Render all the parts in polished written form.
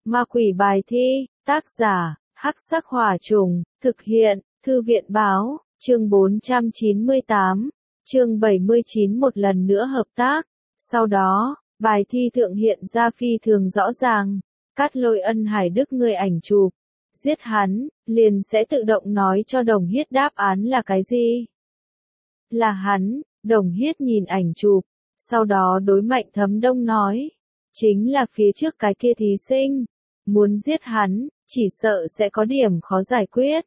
Ma quỷ bài thi, tác giả, Hắc Sắc Hỏa Trùng, thực hiện, Thư viện báo, chương 498, chương 79 một lần nữa hợp tác. Sau đó, bài thi thượng hiện ra phi thường rõ ràng, Cát Lôi Ân Hải Đức người ảnh chụp. Giết hắn, liền sẽ tự động nói cho Đồng Hiết đáp án là cái gì. Là hắn, Đồng Hiết nhìn ảnh chụp, sau đó đối Mạnh Thấm Đông nói. Chính là phía trước cái kia thí sinh. Muốn giết hắn, chỉ sợ sẽ có điểm khó giải quyết.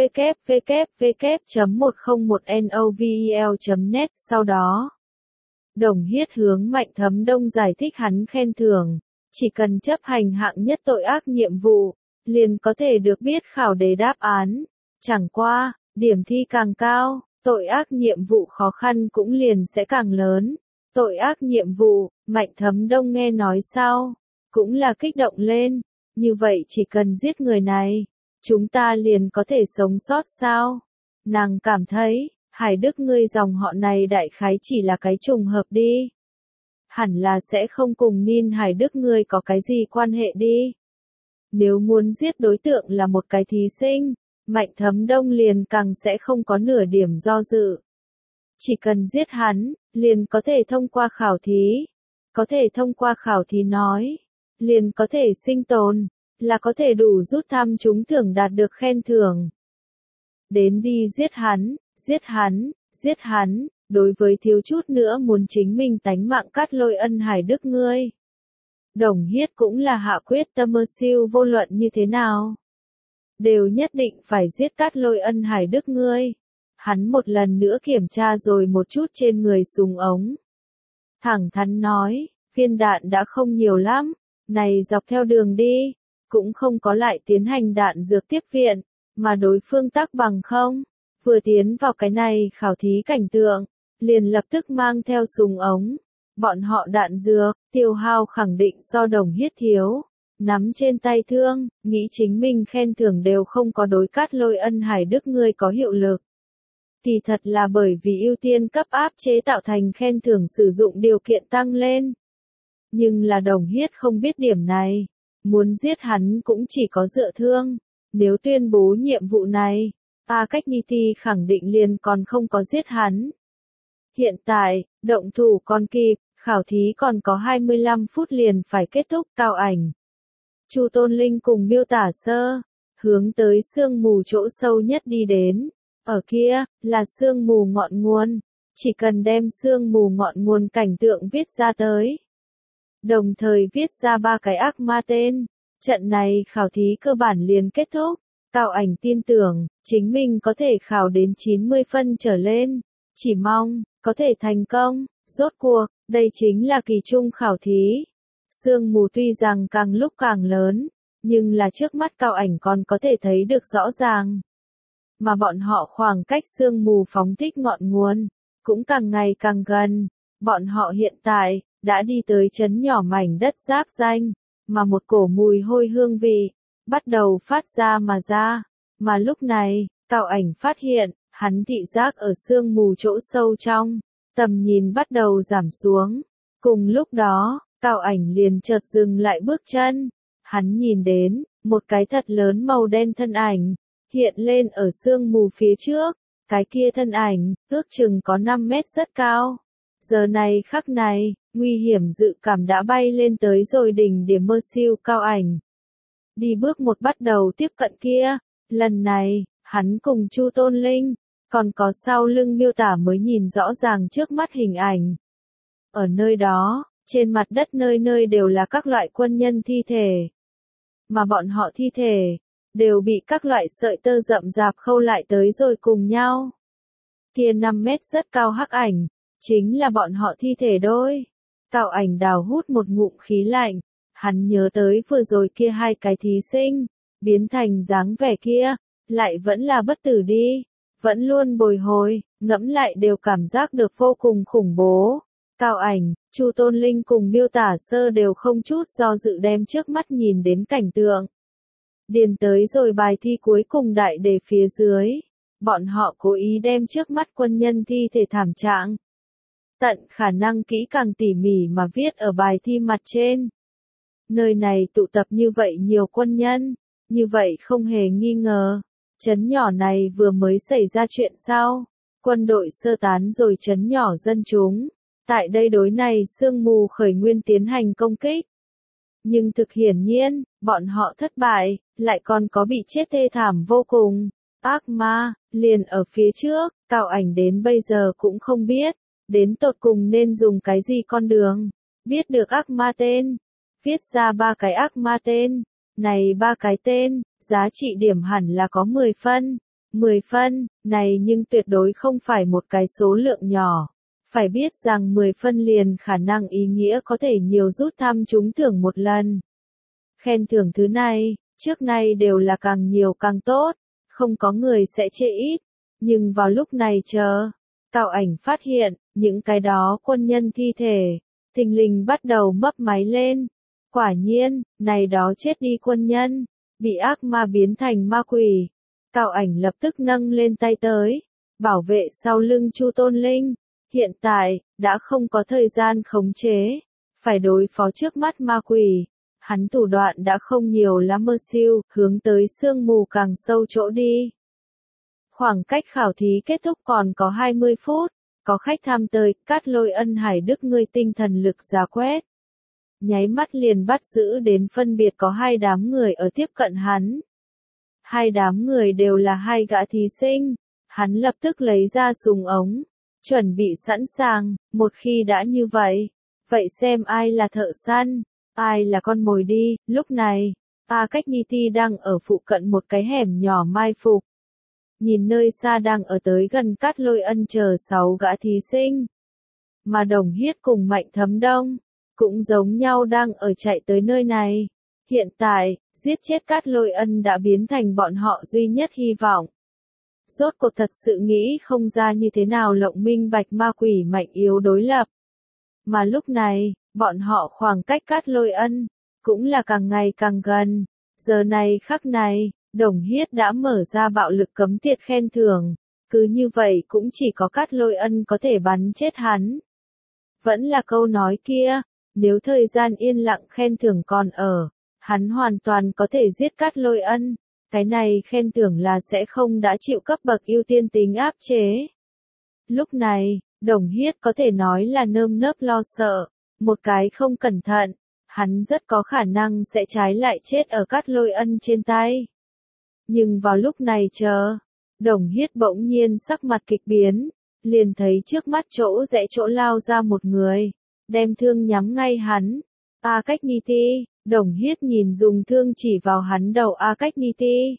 www.101novel.net Sau đó, Đồng Hiết hướng Mạnh Thấm Đông giải thích hắn khen thưởng. Chỉ cần chấp hành hạng nhất tội ác nhiệm vụ, liền có thể được biết khảo đề đáp án. Chẳng qua, điểm thi càng cao, tội ác nhiệm vụ khó khăn cũng liền sẽ càng lớn. Tội ác nhiệm vụ, Mạnh Thấm Đông nghe nói sau, cũng là kích động lên. Như vậy chỉ cần giết người này, chúng ta liền có thể sống sót sao? Nàng cảm thấy, Hải Đức ngươi dòng họ này đại khái chỉ là cái trùng hợp đi. Hẳn là sẽ không cùng Ninh Hải Đức ngươi có cái gì quan hệ đi. Nếu muốn giết đối tượng là một cái thí sinh, Mạnh Thấm Đông liền càng sẽ không có nửa điểm do dự. Chỉ cần giết hắn, liền có thể thông qua khảo thí. Có thể thông qua khảo thí nói, liền có thể sinh tồn, là có thể đủ rút thăm trúng thưởng đạt được khen thưởng. Đến đi giết hắn, giết hắn, giết hắn, đối với thiếu chút nữa muốn chính mình tánh mạng Cát Lôi Ân Hải Đức ngươi. Đồng Hiết cũng là hạ quyết tâm siêu vô luận như thế nào. Đều nhất định phải giết Cát Lôi Ân Hải Đức ngươi. Hắn một lần nữa kiểm tra rồi một chút trên người súng ống. Thẳng thắn nói, viên đạn đã không nhiều lắm, này dọc theo đường đi, cũng không có lại tiến hành đạn dược tiếp viện, mà đối phương tác bằng không, vừa tiến vào cái này khảo thí cảnh tượng, liền lập tức mang theo súng ống. Bọn họ đạn dược, tiêu hao khẳng định do Đồng Hiết thiếu, nắm trên tay thương, nghĩ chính mình khen thưởng đều không có đối Cát Lôi Ân Hải Đức ngươi có hiệu lực. Thì thật là bởi vì ưu tiên cấp áp chế tạo thành khen thưởng sử dụng điều kiện tăng lên. Nhưng là Đồng Hiết không biết điểm này, muốn giết hắn cũng chỉ có dựa thương. Nếu tuyên bố nhiệm vụ này, Packnity khẳng định liền còn không có giết hắn. Hiện tại, động thủ còn kịp, khảo thí còn có 25 phút liền phải kết thúc. Cao Ảnh, Chu Tôn Linh cùng Miêu Tả Sơ, hướng tới sương mù chỗ sâu nhất đi đến. Ở kia, là sương mù ngọn nguồn, chỉ cần đem sương mù ngọn nguồn cảnh tượng viết ra tới. Đồng thời viết ra 3 cái ác ma tên, trận này khảo thí cơ bản liền kết thúc. Cao Ảnh tin tưởng, chính mình có thể khảo đến 90 phân trở lên, chỉ mong, có thể thành công. Rốt cuộc, đây chính là kỳ trung khảo thí. Sương mù tuy rằng càng lúc càng lớn, nhưng là trước mắt Cao Ảnh còn có thể thấy được rõ ràng. Mà bọn họ khoảng cách sương mù phóng thích ngọn nguồn, cũng càng ngày càng gần. Bọn họ hiện tại, đã đi tới trấn nhỏ mảnh đất giáp danh, mà một cổ mùi hôi hương vị, bắt đầu phát ra mà ra. Mà lúc này, Cao Ảnh phát hiện, hắn thị giác ở sương mù chỗ sâu trong, tầm nhìn bắt đầu giảm xuống. Cùng lúc đó, Cao Ảnh liền chợt dừng lại bước chân. Hắn nhìn đến, một cái thật lớn màu đen thân ảnh, hiện lên ở sương mù phía trước. Cái kia thân ảnh, ước chừng có 5 mét rất cao. Giờ này khắc này, nguy hiểm dự cảm đã bay lên tới rồi đỉnh điểm mơ siêu. Cao Ảnh đi bước một bắt đầu tiếp cận kia. Lần này, hắn cùng Chu Tôn Linh, còn có sau lưng Miêu Tả mới nhìn rõ ràng trước mắt hình ảnh. Ở nơi đó, trên mặt đất nơi nơi đều là các loại quân nhân thi thể. Mà bọn họ thi thể, đều bị các loại sợi tơ rậm rạp khâu lại tới rồi cùng nhau. Kia 5 mét rất cao hắc ảnh, chính là bọn họ thi thể đôi. Cao Ảnh đào hút một ngụm khí lạnh, hắn nhớ tới vừa rồi kia 2 cái thí sinh, biến thành dáng vẻ kia, lại vẫn là bất tử đi, vẫn luôn bồi hồi, ngẫm lại đều cảm giác được vô cùng khủng bố. Cao Ảnh, Chu Tôn Linh cùng Miêu Tả Sơ đều không chút do dự đem trước mắt nhìn đến cảnh tượng. Điền tới rồi bài thi cuối cùng đại đề phía dưới, bọn họ cố ý đem trước mắt quân nhân thi thể thảm trạng, tận khả năng kỹ càng tỉ mỉ mà viết ở bài thi mặt trên. Nơi này tụ tập như vậy nhiều quân nhân, như vậy không hề nghi ngờ. Trấn nhỏ này vừa mới xảy ra chuyện sao? Quân đội sơ tán rồi trấn nhỏ dân chúng. Tại đây đối này sương mù khởi nguyên tiến hành công kích. Nhưng thực hiển nhiên, bọn họ thất bại, lại còn có bị chết thê thảm vô cùng. Ác ma, liền ở phía trước, Cao Ảnh đến bây giờ cũng không biết, đến tột cùng nên dùng cái gì con đường. Biết được ác ma tên, viết ra 3 cái ác ma tên, này 3 cái tên, giá trị điểm hẳn là có 10 phân. 10 phân, này nhưng tuyệt đối không phải một cái số lượng nhỏ. Phải biết rằng 10 phân liền khả năng ý nghĩa có thể nhiều rút thăm trúng thưởng một lần. Khen thưởng thứ này, trước nay đều là càng nhiều càng tốt, không có người sẽ chê ít. Nhưng vào lúc này Cao Ảnh phát hiện, những cái đó quân nhân thi thể, thình lình bắt đầu mấp máy lên. Quả nhiên, này đó chết đi quân nhân, bị ác ma biến thành ma quỷ. Cao Ảnh lập tức nâng lên tay tới, bảo vệ sau lưng Chu Tôn Linh. Hiện tại, đã không có thời gian khống chế, phải đối phó trước mắt ma quỷ. Hắn thủ đoạn đã không nhiều lắm mơ siêu, hướng tới sương mù càng sâu chỗ đi. Khoảng cách khảo thí kết thúc còn có 20 phút, có khách tham tới, Cát Lôi Ân Hải Đức ngươi tinh thần lực ra quét. Nháy mắt liền bắt giữ đến phân biệt có 2 đám người ở tiếp cận hắn. 2 đám người đều là 2 gã thí sinh, hắn lập tức lấy ra súng ống, chuẩn bị sẵn sàng, một khi đã như vậy, vậy xem ai là thợ săn, ai là con mồi đi. Lúc này, A Cách Ni Ti đang ở phụ cận một cái hẻm nhỏ mai phục. Nhìn nơi xa đang ở tới gần Cát Lôi Ân chờ 6 gã thí sinh. Mà Đồng Hiết cùng Mạnh Thấm Đông, cũng giống nhau đang ở chạy tới nơi này. Hiện tại, giết chết Cát Lôi Ân đã biến thành bọn họ duy nhất hy vọng. Rốt cuộc thật sự nghĩ không ra như thế nào lộng minh bạch ma quỷ mạnh yếu đối lập. Mà lúc này, bọn họ khoảng cách Cát Lôi Ân, cũng là càng ngày càng gần. Giờ này khắc này, Đồng Hiết đã mở ra bạo lực cấm tiệt khen thưởng. Cứ như vậy cũng chỉ có Cát Lôi Ân có thể bắn chết hắn. Vẫn là câu nói kia, nếu thời gian yên lặng khen thưởng còn ở, hắn hoàn toàn có thể giết Cát Lôi Ân. Cái này khen thưởng là sẽ không đã chịu cấp bậc ưu tiên tính áp chế. Lúc này, Đồng Hiết có thể nói là nơm nớp lo sợ, một cái không cẩn thận, hắn rất có khả năng sẽ trái lại chết ở Cát Lôi Ân trên tay. Nhưng vào lúc này Đồng Hiết bỗng nhiên sắc mặt kịch biến, liền thấy trước mắt chỗ rẽ chỗ lao ra một người, đem thương nhắm ngay hắn. A Cách Ni Ti, Đồng Hiết nhìn dùng thương chỉ vào hắn đầu A Cách Ni Ti.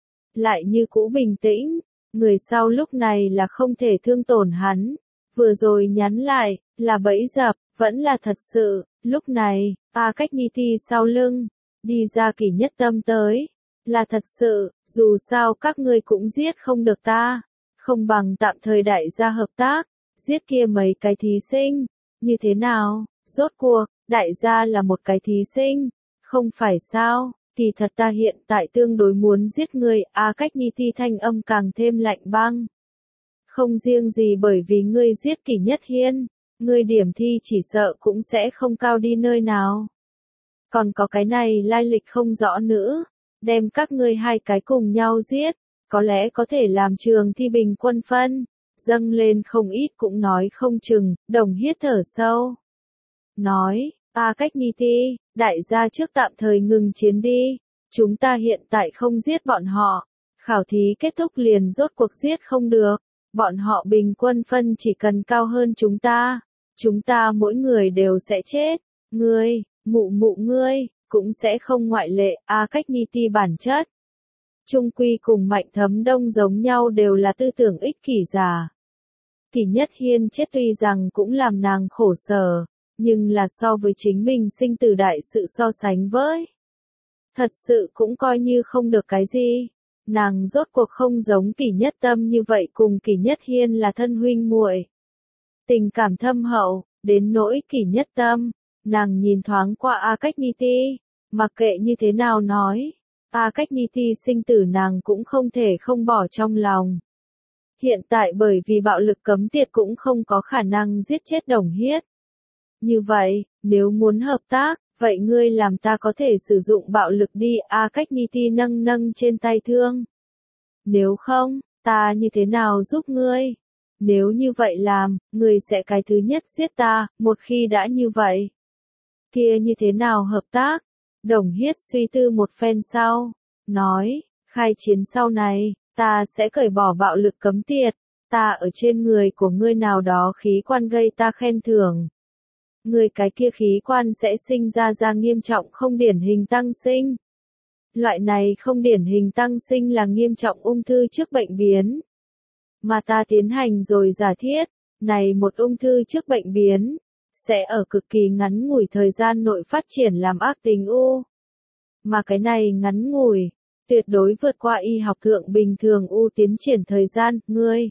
Lại như cũ bình tĩnh, người sau lúc này là không thể thương tổn hắn. Vừa rồi nhắn lại, là bẫy dập, vẫn là thật sự. Lúc này, A Cách Ni Ti sau lưng, đi ra Kỷ Nhất Tâm tới. Là thật sự, dù sao các ngươi cũng giết không được ta. Không bằng tạm thời đại gia hợp tác, giết kia mấy cái thí sinh. Như thế nào, rốt cuộc, đại gia là một cái thí sinh. Không phải sao, kỳ thật ta hiện tại tương đối muốn giết ngươi. A Cách Ni Ti thanh âm càng thêm lạnh băng. Không riêng gì bởi vì ngươi giết Kỷ Nhất Hiên, ngươi điểm thi chỉ sợ cũng sẽ không cao đi nơi nào. Còn có cái này lai lịch không rõ nữa, đem các ngươi 2 cái cùng nhau giết, có lẽ có thể làm trường thi bình quân phân, dâng lên không ít cũng nói không chừng. Đồng Hiết thở sâu, nói, A Cách Ni Ti, đại gia trước tạm thời ngừng chiến đi, chúng ta hiện tại không giết bọn họ, khảo thí kết thúc liền rốt cuộc giết không được, bọn họ bình quân phân chỉ cần cao hơn chúng ta mỗi người đều sẽ chết, ngươi, mụ ngươi, cũng sẽ không ngoại lệ. A Cách Ni Ti bản chất chung quy cùng Mạnh Thấm Đông giống nhau đều là tư tưởng ích kỷ giả. Kỷ Nhất Hiên chết tuy rằng cũng làm nàng khổ sở, nhưng là so với chính mình sinh tử đại sự so sánh với. Thật sự cũng coi như không được cái gì. Nàng rốt cuộc không giống Kỷ Nhất Tâm như vậy cùng Kỷ Nhất Hiên là thân huynh muội. Tình cảm thâm hậu, đến nỗi Kỷ Nhất Tâm, nàng nhìn thoáng qua A Cách Ni Ti, mặc kệ như thế nào nói. A Cách Ni Ti sinh tử nàng cũng không thể không bỏ trong lòng. Hiện tại bởi vì bạo lực cấm tiệt cũng không có khả năng giết chết Đồng Hiết. Như vậy, nếu muốn hợp tác, Vậy ngươi làm ta có thể sử dụng bạo lực đi, Cách Niti nâng nâng trên tay thương. Nếu không, ta như thế nào giúp ngươi? Nếu như vậy làm, ngươi sẽ cái thứ nhất giết ta, một khi đã như vậy. Kia như thế nào hợp tác? Đồng Hiết suy tư một phen sau, nói, khai chiến sau này, ta sẽ cởi bỏ bạo lực cấm tiệt, ta ở trên người của ngươi nào đó khí quan gây ta khen thưởng. Ngươi cái kia khí quan sẽ sinh ra nghiêm trọng không điển hình tăng sinh. Loại này không điển hình tăng sinh là nghiêm trọng ung thư trước bệnh biến. Mà ta tiến hành rồi giả thiết, này một ung thư trước bệnh biến, sẽ ở cực kỳ ngắn ngủi thời gian nội phát triển làm ác tính u. Mà cái này ngắn ngủi, tuyệt đối vượt qua y học thượng bình thường u tiến triển thời gian, ngươi.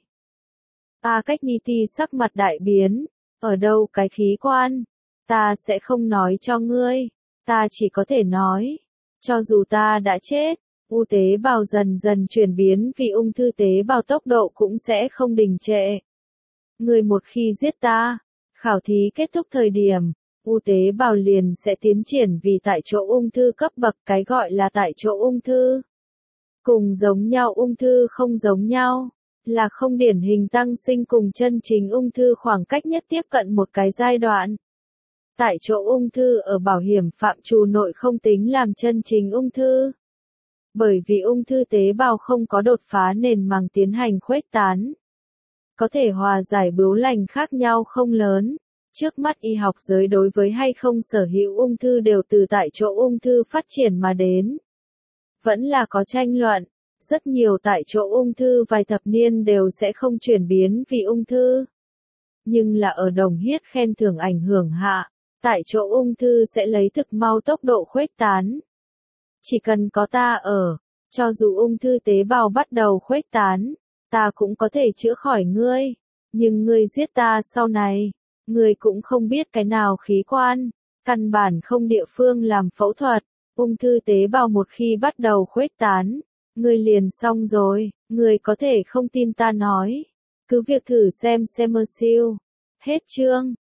Cách Niti sắc mặt đại biến, ở đâu cái khí quan, ta sẽ không nói cho ngươi, ta chỉ có thể nói, cho dù ta đã chết, u tế bào dần dần chuyển biến vì ung thư tế bào tốc độ cũng sẽ không đình trệ. Ngươi một khi giết ta, khảo thí kết thúc thời điểm, u tế bào liền sẽ tiến triển vì tại chỗ ung thư cấp bậc, cái gọi là tại chỗ ung thư. Cùng giống nhau ung thư không giống nhau, là không điển hình tăng sinh cùng chân chính ung thư khoảng cách nhất tiếp cận một cái giai đoạn. Tại chỗ ung thư ở bảo hiểm phạm trù nội không tính làm chân chính ung thư. Bởi vì ung thư tế bào không có đột phá nền màng tiến hành khuếch tán. Có thể hòa giải bướu lành khác nhau không lớn. Trước mắt y học giới đối với hay không sở hữu ung thư đều từ tại chỗ ung thư phát triển mà đến. Vẫn là có tranh luận. Rất nhiều tại chỗ ung thư vài thập niên đều sẽ không chuyển biến vì ung thư. Nhưng là ở Đồng Hiết khen thưởng ảnh hưởng hạ, tại chỗ ung thư sẽ lấy thực mau tốc độ khuếch tán. Chỉ cần có ta ở, cho dù ung thư tế bào bắt đầu khuếch tán, ta cũng có thể chữa khỏi ngươi. Nhưng ngươi giết ta sau này, ngươi cũng không biết cái nào khí quan, căn bản không địa phương làm phẫu thuật, ung thư tế bào một khi bắt đầu khuếch tán, ngươi liền xong rồi, ngươi có thể không tin ta nói. Cứ việc thử xem Semersil. Hết chương.